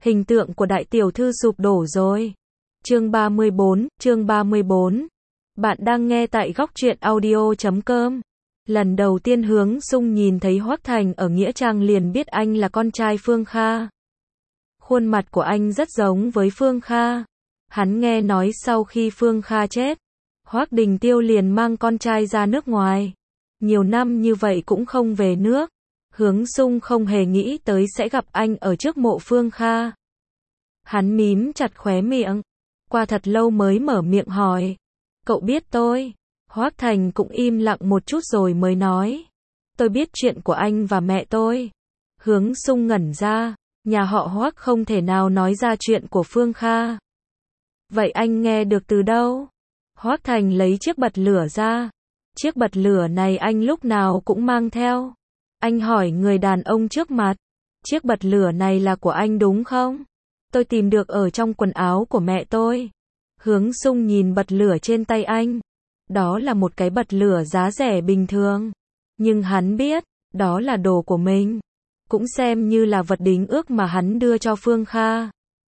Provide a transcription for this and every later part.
Hình tượng của đại tiểu thư sụp đổ rồi. Chương 34. Bạn đang nghe tại góc truyện audio.com. Lần đầu tiên Hướng Xung nhìn thấy Hoắc Thành ở Nghĩa Trang liền biết anh là con trai Phương Kha. Khuôn mặt của anh rất giống với Phương Kha. Hắn nghe nói sau khi Phương Kha chết, Hoắc Đình Tiêu liền mang con trai ra nước ngoài. Nhiều năm như vậy cũng không về nước. Hướng Xung không hề nghĩ tới sẽ gặp anh ở trước mộ Phương Kha. Hắn mím chặt khóe miệng, qua thật lâu mới mở miệng hỏi, cậu biết tôi? Hoắc Thành cũng im lặng một chút rồi mới nói, tôi biết chuyện của anh và mẹ tôi. Hướng Xung ngẩn ra, nhà họ Hoắc không thể nào nói ra chuyện của Phương Kha. Vậy anh nghe được từ đâu? Hoắc Thành lấy chiếc bật lửa ra. Chiếc bật lửa này anh lúc nào cũng mang theo. Anh hỏi người đàn ông trước mặt, chiếc bật lửa này là của anh đúng không? Tôi tìm được ở trong quần áo của mẹ tôi. Hướng Xung nhìn bật lửa trên tay anh. Đó là một cái bật lửa giá rẻ bình thường. Nhưng hắn biết, đó là đồ của mình. Cũng xem như là vật đính ước mà hắn đưa cho Phương Kha.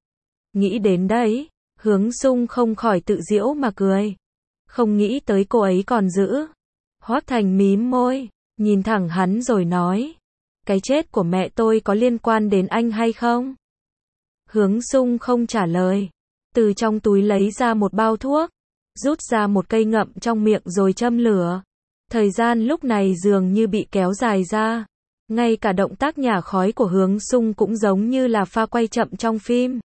Nghĩ đến đấy, Hướng Xung không khỏi tự giễu mà cười. Không nghĩ tới cô ấy còn giữ. Hoắc Thành mím môi, nhìn thẳng hắn rồi nói, cái chết của mẹ tôi có liên quan đến anh hay không? Hướng Xung không trả lời, từ trong túi lấy ra một bao thuốc, rút ra một cây ngậm trong miệng rồi châm lửa. Thời gian lúc này dường như bị kéo dài ra, ngay cả động tác nhả khói của Hướng Xung cũng giống như là pha quay chậm trong phim.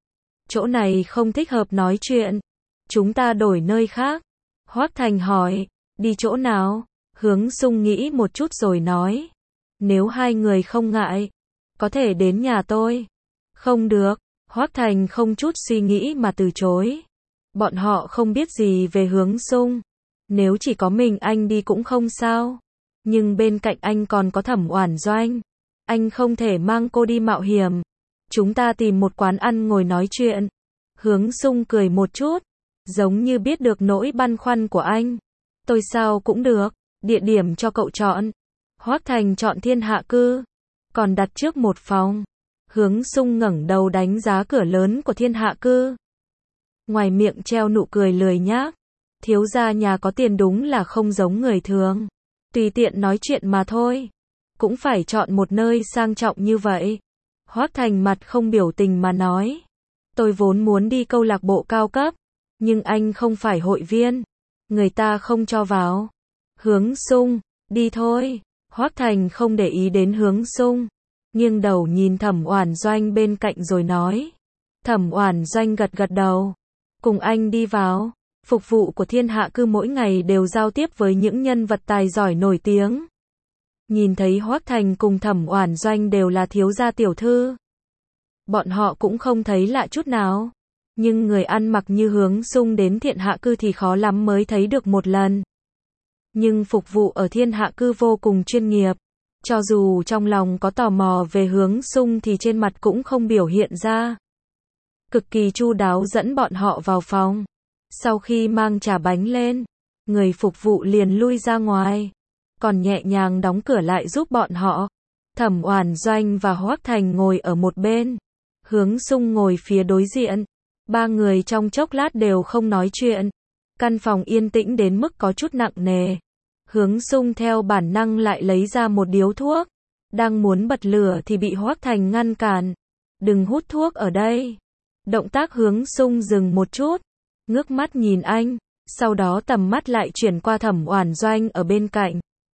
Chỗ này không thích hợp nói chuyện, chúng ta đổi nơi khác. Hoắc Thành hỏi, đi chỗ nào? Hướng Xung nghĩ một chút rồi nói, nếu hai người không ngại, có thể đến nhà tôi. Không được, Hoắc Thành không chút suy nghĩ mà từ chối. Bọn họ không biết gì về Hướng Xung. Nếu chỉ có mình anh đi cũng không sao. Nhưng bên cạnh anh còn có Thẩm Oản Doanh. Anh không thể mang cô đi mạo hiểm. Chúng ta tìm một quán ăn ngồi nói chuyện. Hướng Xung cười một chút, giống như biết được nỗi băn khoăn của anh. Tôi sao cũng được, địa điểm cho cậu chọn. Hoắc Thành chọn Thiên Hạ Cư, còn đặt trước một phòng. Hướng Xung ngẩng đầu đánh giá cửa lớn của Thiên Hạ Cư. Ngoài miệng treo nụ cười lười nhác. Thiếu gia nhà có tiền đúng là không giống người thường. Tùy tiện nói chuyện mà thôi. Cũng phải chọn một nơi sang trọng như vậy. Hoắc Thành mặt không biểu tình mà nói. Tôi vốn muốn đi câu lạc bộ cao cấp. Nhưng anh không phải hội viên. Người ta không cho vào. Hướng Xung, đi thôi. Hoắc Thành không để ý đến Hướng Xung. Nghiêng đầu nhìn Thẩm Oản Doanh bên cạnh rồi nói. Thẩm Oản Doanh gật gật đầu. Cùng anh đi vào. Phục vụ của Thiên Hạ Cư mỗi ngày đều giao tiếp với những nhân vật tài giỏi nổi tiếng. Nhìn thấy Hoắc Thành cùng Thẩm Oản Doanh đều là thiếu gia tiểu thư. Bọn họ cũng không thấy lạ chút nào. Nhưng người ăn mặc như Hướng Xung đến Thiên Hạ Cư thì khó lắm mới thấy được một lần. Nhưng phục vụ ở Thiên Hạ Cư vô cùng chuyên nghiệp. Cho dù trong lòng có tò mò về Hướng Xung thì trên mặt cũng không biểu hiện ra. Cực kỳ chu đáo dẫn bọn họ vào phòng. Sau khi mang trà bánh lên, người phục vụ liền lui ra ngoài. Còn nhẹ nhàng đóng cửa lại giúp bọn họ. Thẩm Oản Doanh và Hoắc Thành ngồi ở một bên. Hướng Xung ngồi phía đối diện. Ba người trong chốc lát đều không nói chuyện. Căn phòng yên tĩnh đến mức có chút nặng nề. Hướng Xung theo bản năng lại lấy ra một điếu thuốc. Đang muốn bật lửa thì bị Hoắc Thành ngăn cản. Đừng hút thuốc ở đây. Động tác Hướng Xung dừng một chút. Ngước mắt nhìn anh. Sau đó tầm mắt lại chuyển qua Thẩm Oản Doanh ở bên cạnh.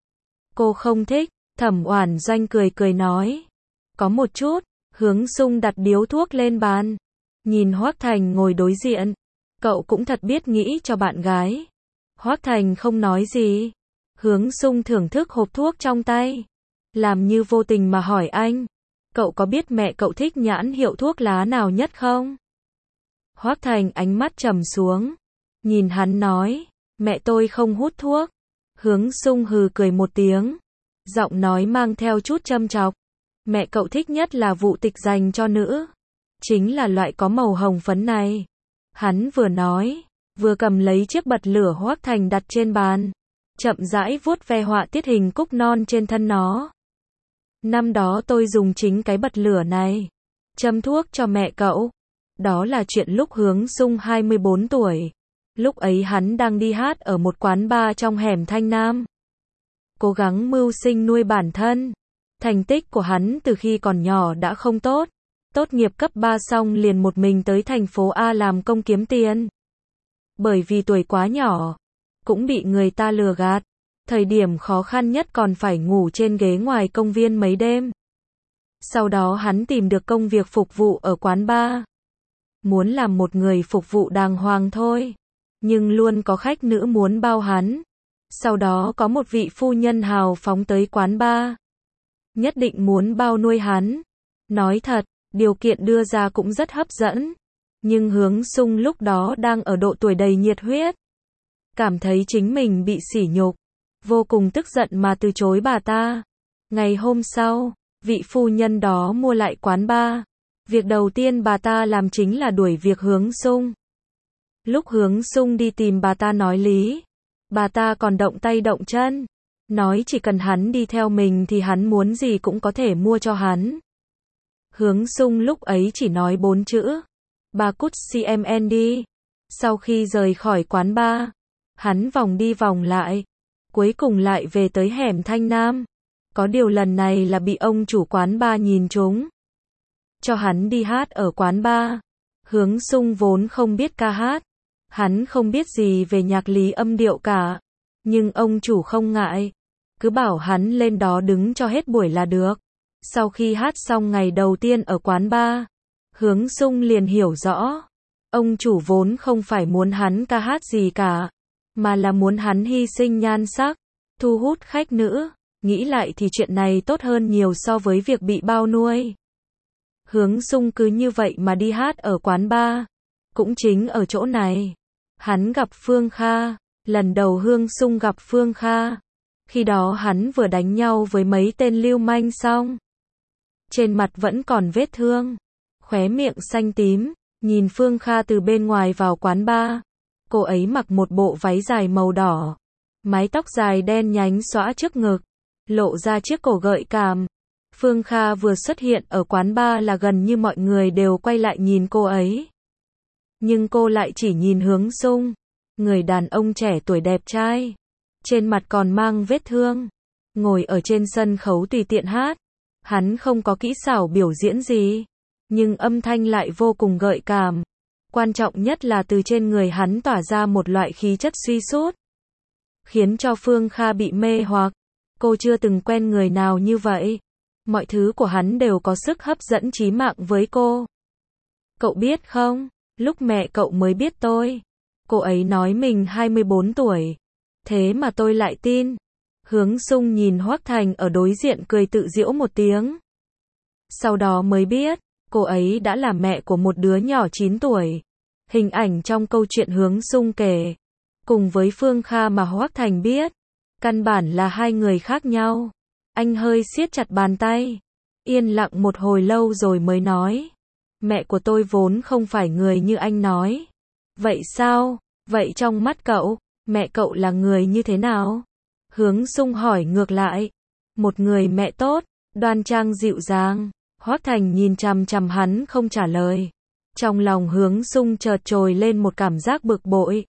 Cô không thích. Thẩm Oản Doanh cười cười nói. Có một chút. Hướng Xung đặt điếu thuốc lên bàn. Nhìn Hoắc Thành ngồi đối diện. Cậu cũng thật biết nghĩ cho bạn gái. Hoắc Thành không nói gì. Hướng Xung thưởng thức hộp thuốc trong tay. Làm như vô tình mà hỏi anh. Cậu có biết mẹ cậu thích nhãn hiệu thuốc lá nào nhất không? Hoắc Thành ánh mắt trầm xuống. Nhìn hắn nói. Mẹ tôi không hút thuốc. Hướng Xung hừ cười một tiếng. Giọng nói mang theo chút châm chọc. Mẹ cậu thích nhất là vụ tịch dành cho nữ. Chính là loại có màu hồng phấn này. Hắn vừa nói, vừa cầm lấy chiếc bật lửa Hoắc Thành đặt trên bàn. Chậm rãi vuốt ve họa tiết hình cúc non trên thân nó. Năm đó tôi dùng chính cái bật lửa này. châm thuốc cho mẹ cậu. Đó là chuyện lúc Hướng Xung 24 tuổi. Lúc ấy hắn đang đi hát ở một quán bar trong hẻm Thanh Nam. Cố gắng mưu sinh nuôi bản thân. Thành tích của hắn từ khi còn nhỏ đã không tốt. Tốt nghiệp cấp 3 xong liền một mình tới thành phố A làm công kiếm tiền. Bởi vì tuổi quá nhỏ, cũng bị người ta lừa gạt. Thời điểm khó khăn nhất còn phải ngủ trên ghế ngoài công viên mấy đêm. Sau đó hắn tìm được công việc phục vụ ở quán bar. Muốn làm một người phục vụ đàng hoàng thôi. Nhưng luôn có khách nữ muốn bao hắn. Sau đó có một vị phu nhân hào phóng tới quán bar. Nhất định muốn bao nuôi hắn. Nói thật, điều kiện đưa ra cũng rất hấp dẫn. Nhưng Hướng Xung lúc đó đang ở độ tuổi đầy nhiệt huyết. Cảm thấy chính mình bị sỉ nhục. Vô cùng tức giận mà từ chối bà ta. Ngày hôm sau, vị phu nhân đó mua lại quán bar. Việc đầu tiên bà ta làm chính là đuổi việc Hướng Xung. Lúc Hướng Xung đi tìm bà ta nói lý, bà ta còn động tay động chân. Nói chỉ cần hắn đi theo mình thì hắn muốn gì cũng có thể mua cho hắn. Hướng Xung lúc ấy chỉ nói 4 chữ. Bà cút CMN đi. Sau khi rời khỏi quán bar, hắn vòng đi vòng lại. Cuối cùng lại về tới hẻm Thanh Nam. Có điều lần này là bị ông chủ quán bar nhìn trúng. Cho hắn đi hát ở quán bar. Hướng Xung vốn không biết ca hát. Hắn không biết gì về nhạc lý âm điệu cả. Nhưng ông chủ không ngại. Cứ bảo hắn lên đó đứng cho hết buổi là được. Sau khi hát xong ngày đầu tiên ở quán bar, Hướng Xung liền hiểu rõ. Ông chủ vốn không phải muốn hắn ca hát gì cả. Mà là muốn hắn hy sinh nhan sắc. Thu hút khách nữ. Nghĩ lại thì chuyện này tốt hơn nhiều so với việc bị bao nuôi. Hướng Xung cứ như vậy mà đi hát ở quán bar. Cũng chính ở chỗ này, hắn gặp Phương Kha. Lần đầu Hướng Xung gặp Phương Kha, khi đó hắn vừa đánh nhau với mấy tên lưu manh xong. Trên mặt vẫn còn vết thương, khóe miệng xanh tím. Nhìn Phương Kha từ bên ngoài vào quán bar. Cô ấy mặc một bộ váy dài màu đỏ, mái tóc dài đen nhánh xõa trước ngực, lộ ra chiếc cổ gợi cảm. Phương Kha vừa xuất hiện ở quán bar là gần như mọi người đều quay lại nhìn cô ấy. Nhưng cô lại chỉ nhìn Hướng Xung, người đàn ông trẻ tuổi đẹp trai, trên mặt còn mang vết thương, ngồi ở trên sân khấu tùy tiện hát. Hắn không có kỹ xảo biểu diễn gì, nhưng âm thanh lại vô cùng gợi cảm. Quan trọng nhất là từ trên người hắn tỏa ra một loại khí chất suy sút, khiến cho Phương Kha bị mê hoặc. Cô chưa từng quen người nào như vậy. Mọi thứ của hắn đều có sức hấp dẫn chí mạng với cô. Cậu biết không, lúc mẹ cậu mới biết tôi, cô ấy nói mình 24 tuổi. Thế mà tôi lại tin. Hướng Xung nhìn Hoắc Thành ở đối diện cười tự giễu một tiếng. Sau đó mới biết, cô ấy đã là mẹ của một đứa nhỏ 9 tuổi. Hình ảnh trong câu chuyện Hướng Xung kể, cùng với Phương Kha mà Hoắc Thành biết, căn bản là hai người khác nhau. Anh hơi siết chặt bàn tay, yên lặng một hồi lâu rồi mới nói. Mẹ của tôi vốn không phải người như anh nói. Vậy sao? Vậy trong mắt cậu, mẹ cậu là người như thế nào? Hướng Xung hỏi ngược lại. Một người mẹ tốt, đoan trang dịu dàng. Hoắc Thành nhìn chằm chằm hắn không trả lời. Trong lòng Hướng Xung chợt trồi lên một cảm giác bực bội.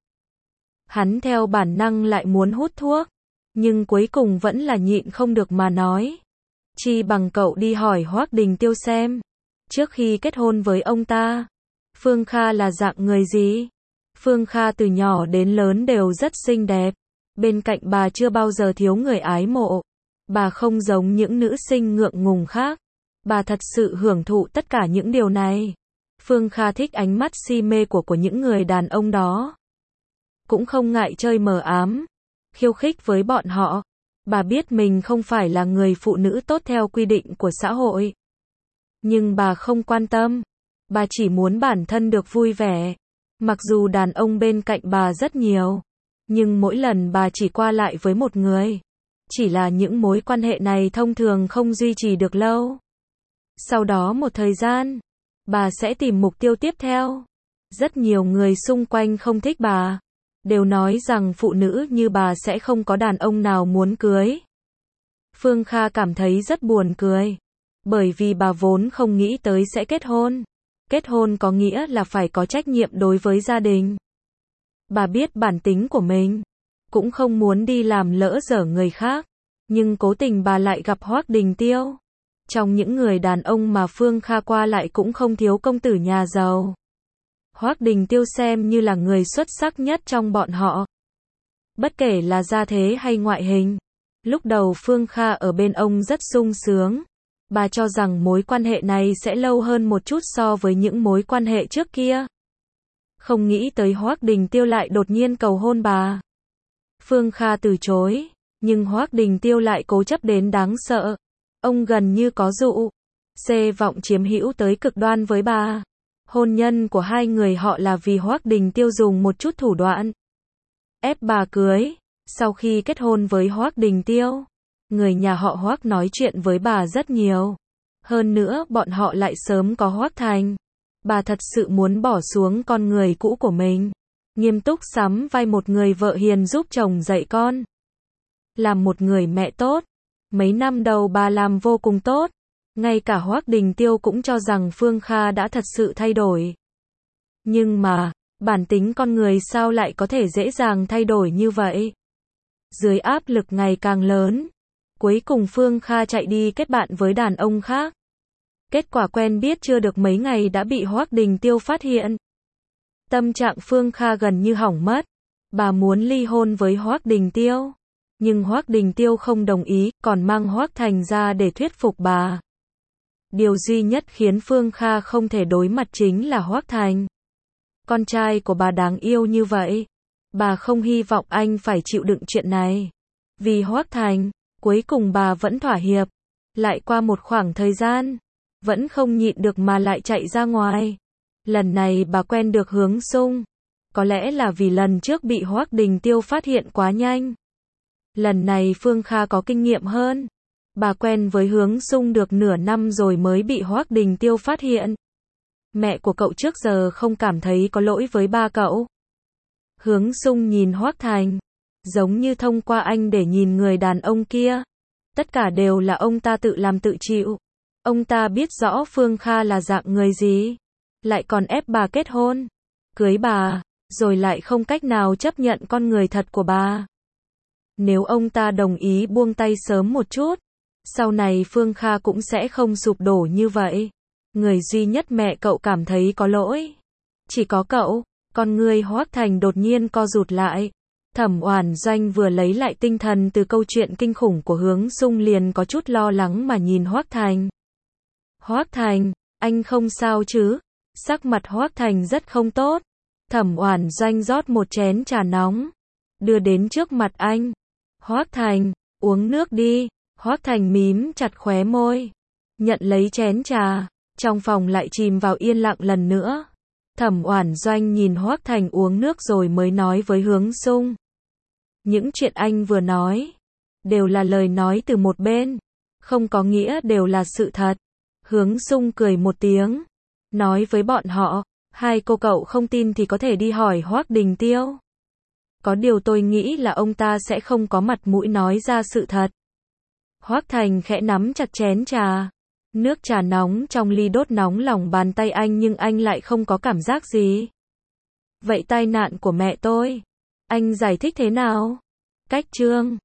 Hắn theo bản năng lại muốn hút thuốc, nhưng cuối cùng vẫn là nhịn không được mà nói. Chi bằng cậu đi hỏi Hoắc Đình Tiêu xem, trước khi kết hôn với ông ta, Phương Kha là dạng người gì? Phương Kha từ nhỏ đến lớn đều rất xinh đẹp. Bên cạnh bà chưa bao giờ thiếu người ái mộ. Bà không giống những nữ sinh ngượng ngùng khác. Bà thật sự hưởng thụ tất cả những điều này. Phương Kha thích ánh mắt si mê của những người đàn ông đó. Cũng không ngại chơi mờ ám, khiêu khích với bọn họ. Bà biết mình không phải là người phụ nữ tốt theo quy định của xã hội. Nhưng bà không quan tâm. Bà chỉ muốn bản thân được vui vẻ. Mặc dù đàn ông bên cạnh bà rất nhiều, nhưng mỗi lần bà chỉ qua lại với một người. Chỉ là những mối quan hệ này thông thường không duy trì được lâu. Sau đó một thời gian, bà sẽ tìm mục tiêu tiếp theo. Rất nhiều người xung quanh không thích bà, đều nói rằng phụ nữ như bà sẽ không có đàn ông nào muốn cưới. Phương Kha cảm thấy rất buồn cười. Bởi vì bà vốn không nghĩ tới sẽ kết hôn. Kết hôn có nghĩa là phải có trách nhiệm đối với gia đình. Bà biết bản tính của mình, cũng không muốn đi làm lỡ dở người khác, nhưng cố tình bà lại gặp Hoắc Đình Tiêu. Trong những người đàn ông mà Phương Kha qua lại cũng không thiếu công tử nhà giàu. Hoắc Đình Tiêu xem như là người xuất sắc nhất trong bọn họ. Bất kể là gia thế hay ngoại hình. Lúc đầu Phương Kha ở bên ông rất sung sướng. Bà cho rằng mối quan hệ này sẽ lâu hơn một chút so với những mối quan hệ trước kia. Không nghĩ tới Hoắc Đình Tiêu lại đột nhiên cầu hôn bà. Phương Kha từ chối, nhưng Hoắc Đình Tiêu lại cố chấp đến đáng sợ. Ông gần như có dụ, vọng chiếm hữu tới cực đoan với bà. Hôn nhân của hai người họ là vì Hoắc Đình Tiêu dùng một chút thủ đoạn ép bà cưới. Sau khi kết hôn với Hoắc Đình Tiêu, người nhà họ Hoắc nói chuyện với bà rất nhiều. Hơn nữa bọn họ lại sớm có Hoắc Thành. Bà thật sự muốn bỏ xuống con người cũ của mình, nghiêm túc sắm vai một người vợ hiền giúp chồng dạy con. Làm một người mẹ tốt. Mấy năm đầu bà làm vô cùng tốt. Ngay cả Hoắc Đình Tiêu cũng cho rằng Phương Kha đã thật sự thay đổi. Nhưng mà, bản tính con người sao lại có thể dễ dàng thay đổi như vậy? Dưới áp lực ngày càng lớn, cuối cùng Phương Kha chạy đi kết bạn với đàn ông khác. Kết quả quen biết chưa được mấy ngày đã bị Hoắc Đình Tiêu phát hiện. Tâm trạng Phương Kha gần như hỏng mất. Bà muốn ly hôn với Hoắc Đình Tiêu. Nhưng Hoắc Đình Tiêu không đồng ý, còn mang Hoắc Thành ra để thuyết phục bà. Điều duy nhất khiến Phương Kha không thể đối mặt chính là Hoắc Thành. Con trai của bà đáng yêu như vậy. Bà không hy vọng anh phải chịu đựng chuyện này. Vì Hoắc Thành, cuối cùng bà vẫn thỏa hiệp. Lại qua một khoảng thời gian, vẫn không nhịn được mà lại chạy ra ngoài. Lần này bà quen được Hướng Sung. Có lẽ là vì lần trước bị Hoắc Đình Tiêu phát hiện quá nhanh. Lần này Phương Kha có kinh nghiệm hơn. Bà quen với Hướng Sung được nửa năm rồi mới bị Hoắc Đình Tiêu phát hiện. Mẹ của cậu trước giờ không cảm thấy có lỗi với ba cậu. Hướng Sung nhìn Hoắc Thành, giống như thông qua anh để nhìn người đàn ông kia. Tất cả đều là ông ta tự làm tự chịu. Ông ta biết rõ Phương Kha là dạng người gì, lại còn ép bà kết hôn, cưới bà, rồi lại không cách nào chấp nhận con người thật của bà. Nếu ông ta đồng ý buông tay sớm một chút, sau này Phương Kha cũng sẽ không sụp đổ như vậy. Người duy nhất mẹ cậu cảm thấy có lỗi, chỉ có cậu. Con người Hoắc Thành đột nhiên co rụt lại. Thẩm Oản Doanh vừa lấy lại tinh thần từ câu chuyện kinh khủng của Hướng Sung liền có chút lo lắng mà nhìn Hoắc Thành. Hoắc Thành, anh không sao chứ? Sắc mặt Hoắc Thành rất không tốt. Thẩm Oản Doanh rót một chén trà nóng, đưa đến trước mặt anh. Hoắc Thành, uống nước đi. Hoắc Thành mím chặt khóe môi, nhận lấy chén trà. Trong phòng lại chìm vào yên lặng lần nữa. Thẩm Oản Doanh nhìn Hoắc Thành uống nước rồi mới nói với Hướng Sung. Những chuyện anh vừa nói, đều là lời nói từ một bên, không có nghĩa đều là sự thật. Hướng Sung cười một tiếng, nói với bọn họ, hai cô cậu không tin thì có thể đi hỏi Hoắc Đình Tiêu. Có điều tôi nghĩ là ông ta sẽ không có mặt mũi nói ra sự thật. Hoắc Thành khẽ nắm chặt chén trà. Nước trà nóng trong ly đốt nóng lòng bàn tay anh nhưng anh lại không có cảm giác gì. Vậy tai nạn của mẹ tôi, anh giải thích thế nào? Cách chương